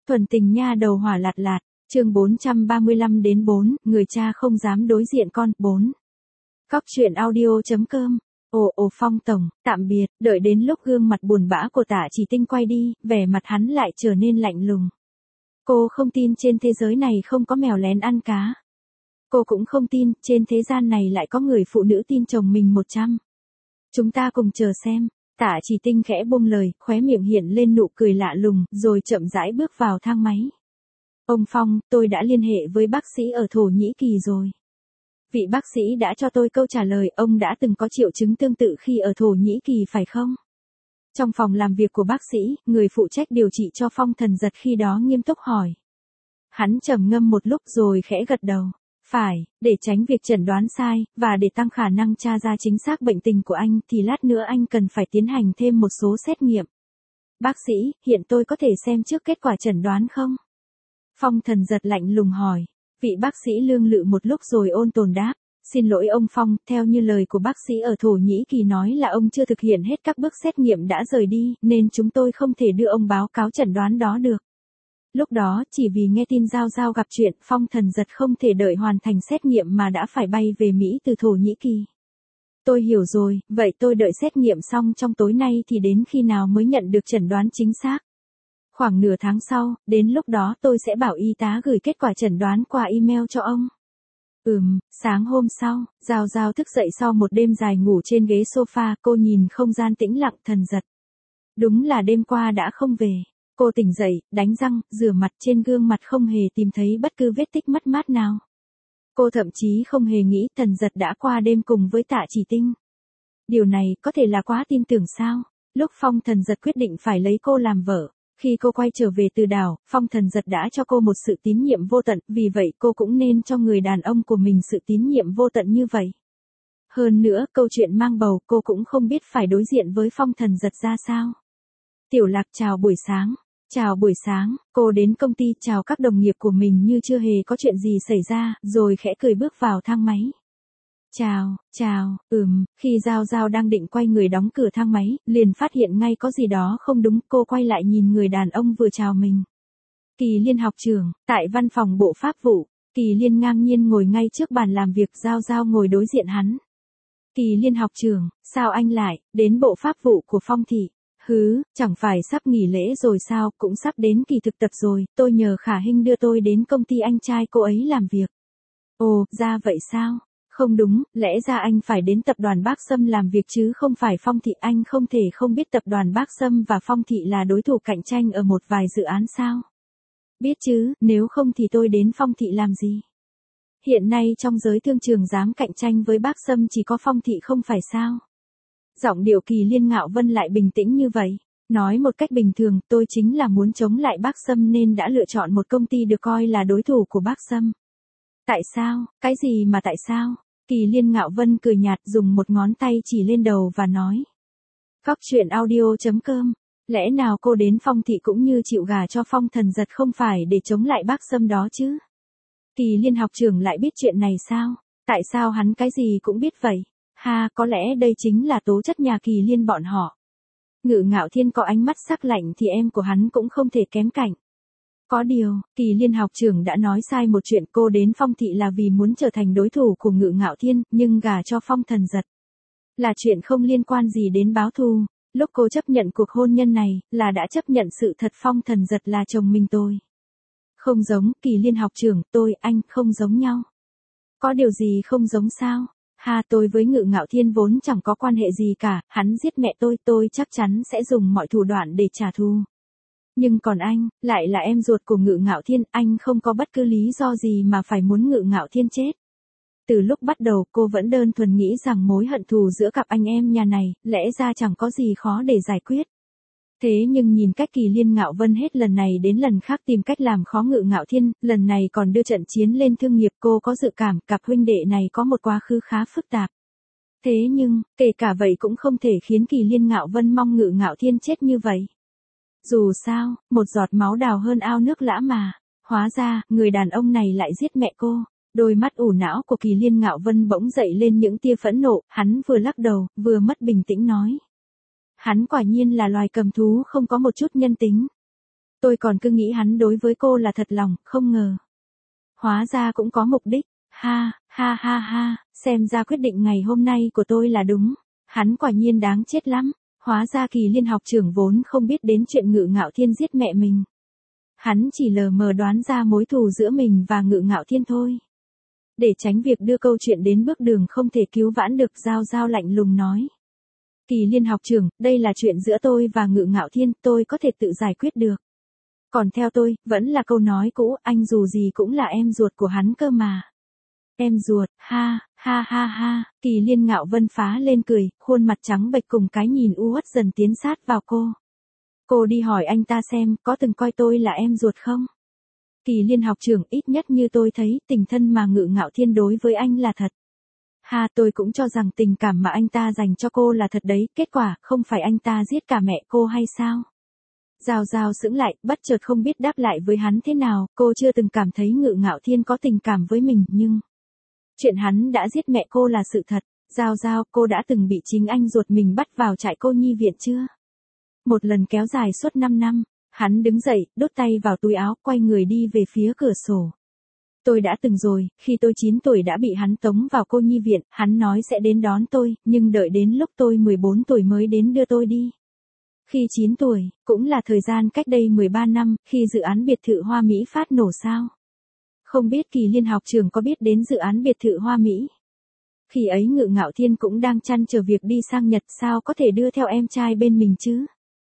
Thuần tình nha đầu hỏa lạt lạt, chương 435 đến 4, người cha không dám đối diện con, 4. Cóc truyện audio.com. Ồ Phong tổng, tạm biệt, đợi đến lúc gương mặt buồn bã của Tạ Chỉ Tinh quay đi, vẻ mặt hắn lại trở nên lạnh lùng. Cô không tin trên thế giới này không có mèo lén ăn cá. Cô cũng không tin trên thế gian này lại có người phụ nữ tin chồng mình 100. Chúng ta cùng chờ xem. Tạ Chỉ Tinh khẽ buông lời, khóe miệng hiện lên nụ cười lạ lùng, rồi chậm rãi bước vào thang máy. Ông Phong, tôi đã liên hệ với bác sĩ ở Thổ Nhĩ Kỳ rồi. Vị bác sĩ đã cho tôi câu trả lời, ông đã từng có triệu chứng tương tự khi ở Thổ Nhĩ Kỳ phải không? Trong phòng làm việc của bác sĩ, người phụ trách điều trị cho Phong Thần Giật khi đó nghiêm túc hỏi. Hắn trầm ngâm một lúc rồi khẽ gật đầu. Phải, để tránh việc chẩn đoán sai, và để tăng khả năng tra ra chính xác bệnh tình của anh thì lát nữa anh cần phải tiến hành thêm một số xét nghiệm. Bác sĩ, hiện tôi có thể xem trước kết quả chẩn đoán không? Phong Thần Giật lạnh lùng hỏi. Vị bác sĩ lương lự một lúc rồi ôn tồn đáp. Xin lỗi ông Phong, theo như lời của bác sĩ ở Thổ Nhĩ Kỳ nói là ông chưa thực hiện hết các bước xét nghiệm đã rời đi, nên chúng tôi không thể đưa ông báo cáo chẩn đoán đó được. Lúc đó, chỉ vì nghe tin Giao Giao gặp chuyện, Phong Thần Giật không thể đợi hoàn thành xét nghiệm mà đã phải bay về Mỹ từ Thổ Nhĩ Kỳ. Tôi hiểu rồi, vậy tôi đợi xét nghiệm xong trong tối nay thì đến khi nào mới nhận được chẩn đoán chính xác? Khoảng nửa tháng sau, đến lúc đó tôi sẽ bảo y tá gửi kết quả chẩn đoán qua email cho ông. Sáng hôm sau, Giao Giao thức dậy sau một đêm dài ngủ trên ghế sofa, cô nhìn không gian tĩnh lặng. Thần Giật. Đúng là đêm qua đã không về. Cô tỉnh dậy, đánh răng, rửa mặt, trên gương mặt không hề tìm thấy bất cứ vết tích mất mát nào. Cô thậm chí không hề nghĩ Thần Giật đã qua đêm cùng với Tạ Chỉ Tinh. Điều này có thể là quá tin tưởng sao? Lúc Phong Thần Giật quyết định phải lấy cô làm vợ, khi cô quay trở về từ đảo, Phong Thần Giật đã cho cô một sự tín nhiệm vô tận, vì vậy cô cũng nên cho người đàn ông của mình sự tín nhiệm vô tận như vậy. Hơn nữa, câu chuyện mang bầu cô cũng không biết phải đối diện với Phong Thần Giật ra sao. Tiểu Lạc chào buổi sáng. Chào buổi sáng, cô đến công ty chào các đồng nghiệp của mình như chưa hề có chuyện gì xảy ra, rồi khẽ cười bước vào thang máy. Chào, khi Giao Giao đang định quay người đóng cửa thang máy, liền phát hiện ngay có gì đó không đúng, cô quay lại nhìn người đàn ông vừa chào mình. Kỳ Liên học trưởng, tại văn phòng bộ pháp vụ, Kỳ Liên ngang nhiên ngồi ngay trước bàn làm việc, Giao Giao ngồi đối diện hắn. Kỳ Liên học trưởng, sao anh lại đến bộ pháp vụ của Phong thị? Chẳng phải sắp nghỉ lễ rồi sao, cũng sắp đến kỳ thực tập rồi, tôi nhờ Khả Hinh đưa tôi đến công ty anh trai cô ấy làm việc. Ồ, ra vậy sao? Không đúng, lẽ ra anh phải đến tập đoàn Bác Sâm làm việc chứ không phải Phong thị, anh không thể không biết tập đoàn Bác Sâm và Phong thị là đối thủ cạnh tranh ở một vài dự án sao? Biết chứ, nếu không thì tôi đến Phong thị làm gì? Hiện nay trong giới thương trường dám cạnh tranh với Bác Sâm chỉ có Phong thị không phải sao? Giọng điệu Kỳ Liên Ngạo Vân lại bình tĩnh như vậy. Nói một cách bình thường, tôi chính là muốn chống lại Bác Sâm nên đã lựa chọn một công ty được coi là đối thủ của Bác Sâm. Tại sao? Cái gì mà tại sao? Kỳ Liên Ngạo Vân cười nhạt, dùng một ngón tay chỉ lên đầu và nói. Cóc truyện audio.com. Lẽ nào cô đến Phong thị cũng như chịu gà cho Phong Thần Giật không phải để chống lại Bác Sâm đó chứ? Kỳ Liên học trưởng lại biết chuyện này sao? Tại sao hắn cái gì cũng biết vậy? Có lẽ đây chính là tố chất nhà Kỳ Liên bọn họ. Ngự Ngạo Thiên có ánh mắt sắc lạnh thì em của hắn cũng không thể kém cạnh. Có điều, Kỳ Liên học trưởng đã nói sai một chuyện, cô đến Phong thị là vì muốn trở thành đối thủ của Ngự Ngạo Thiên, nhưng gả cho Phong Thần Giật là chuyện không liên quan gì đến báo thù. Lúc cô chấp nhận cuộc hôn nhân này, là đã chấp nhận sự thật Phong Thần Giật là chồng mình tôi. Không giống, Kỳ Liên học trưởng, anh không giống nhau. Có điều gì không giống sao? Tôi với Ngự Ngạo Thiên vốn chẳng có quan hệ gì cả, hắn giết mẹ tôi chắc chắn sẽ dùng mọi thủ đoạn để trả thù. Nhưng còn anh, lại là em ruột của Ngự Ngạo Thiên, anh không có bất cứ lý do gì mà phải muốn Ngự Ngạo Thiên chết. Từ lúc bắt đầu cô vẫn đơn thuần nghĩ rằng mối hận thù giữa cặp anh em nhà này, lẽ ra chẳng có gì khó để giải quyết. Thế nhưng nhìn cách Kỳ Liên Ngạo Vân hết lần này đến lần khác tìm cách làm khó Ngự Ngạo Thiên, lần này còn đưa trận chiến lên thương nghiệp, cô có dự cảm cặp huynh đệ này có một quá khứ khá phức tạp. Thế nhưng, kể cả vậy cũng không thể khiến Kỳ Liên Ngạo Vân mong Ngự Ngạo Thiên chết như vậy. Dù sao, một giọt máu đào hơn ao nước lã mà. Hóa ra, người đàn ông này lại giết mẹ cô. Đôi mắt ủ não của Kỳ Liên Ngạo Vân bỗng dậy lên những tia phẫn nộ, hắn vừa lắc đầu, vừa mất bình tĩnh nói. Hắn quả nhiên là loài cầm thú không có một chút nhân tính. Tôi còn cứ nghĩ hắn đối với cô là thật lòng, không ngờ. Hóa ra cũng có mục đích. Ha, ha ha ha, xem ra quyết định ngày hôm nay của tôi là đúng. Hắn quả nhiên đáng chết lắm. Hóa ra Kỳ Liên học trưởng vốn không biết đến chuyện Ngự Ngạo Thiên giết mẹ mình. Hắn chỉ lờ mờ đoán ra mối thù giữa mình và Ngự Ngạo Thiên thôi. Để tránh việc đưa câu chuyện đến bước đường không thể cứu vãn được, Giao Giao lạnh lùng nói. Kỳ Liên học trưởng, đây là chuyện giữa tôi và Ngự Ngạo Thiên, tôi có thể tự giải quyết được. Còn theo tôi, vẫn là câu nói cũ, anh dù gì cũng là em ruột của hắn cơ mà. Em ruột, ha, ha ha ha, Kỳ Liên Ngạo Vân phá lên cười, khuôn mặt trắng bệch cùng cái nhìn u uất dần tiến sát vào cô. Cô đi hỏi anh ta xem, có từng coi tôi là em ruột không? Kỳ Liên học trưởng, ít nhất như tôi thấy, tình thân mà Ngự Ngạo Thiên đối với anh là thật. Ha, tôi cũng cho rằng tình cảm mà anh ta dành cho cô là thật đấy, kết quả, không phải anh ta giết cả mẹ cô hay sao? Giao Giao sững lại, bất chợt không biết đáp lại với hắn thế nào, cô chưa từng cảm thấy Ngự Ngạo Thiên có tình cảm với mình, nhưng chuyện hắn đã giết mẹ cô là sự thật. Giao Giao, cô đã từng bị chính anh ruột mình bắt vào trại cô nhi viện chưa? Một lần kéo dài suốt 5 năm, hắn đứng dậy, đút tay vào túi áo, quay người đi về phía cửa sổ. Tôi đã từng rồi, khi tôi 9 tuổi đã bị hắn tống vào cô nhi viện, hắn nói sẽ đến đón tôi, nhưng đợi đến lúc tôi 14 tuổi mới đến đưa tôi đi. Khi 9 tuổi, cũng là thời gian cách đây 13 năm, khi dự án biệt thự Hoa Mỹ phát nổ sao? Không biết Kỳ Liên học trưởng có biết đến dự án biệt thự Hoa Mỹ? Khi ấy Ngự Ngạo Thiên cũng đang trăn trở việc đi sang Nhật, sao có thể đưa theo em trai bên mình chứ?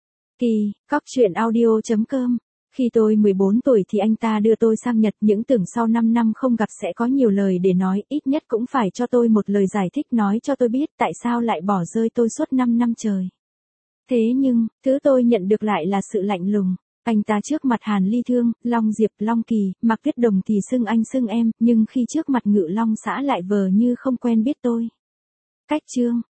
Cóc truyện audio.com. Khi tôi 14 tuổi thì anh ta đưa tôi sang Nhật, những tưởng sau 5 năm không gặp sẽ có nhiều lời để nói, ít nhất cũng phải cho tôi một lời giải thích, nói cho tôi biết tại sao lại bỏ rơi tôi suốt 5 năm trời. Thế nhưng, thứ tôi nhận được lại là sự lạnh lùng. Anh ta trước mặt Hàn Ly Thương, Long Diệp, Long Kỳ, Mạc Tuyết Đồng thì xưng anh xưng em, nhưng khi trước mặt Ngự Long xã lại vờ như không quen biết tôi. Cách chương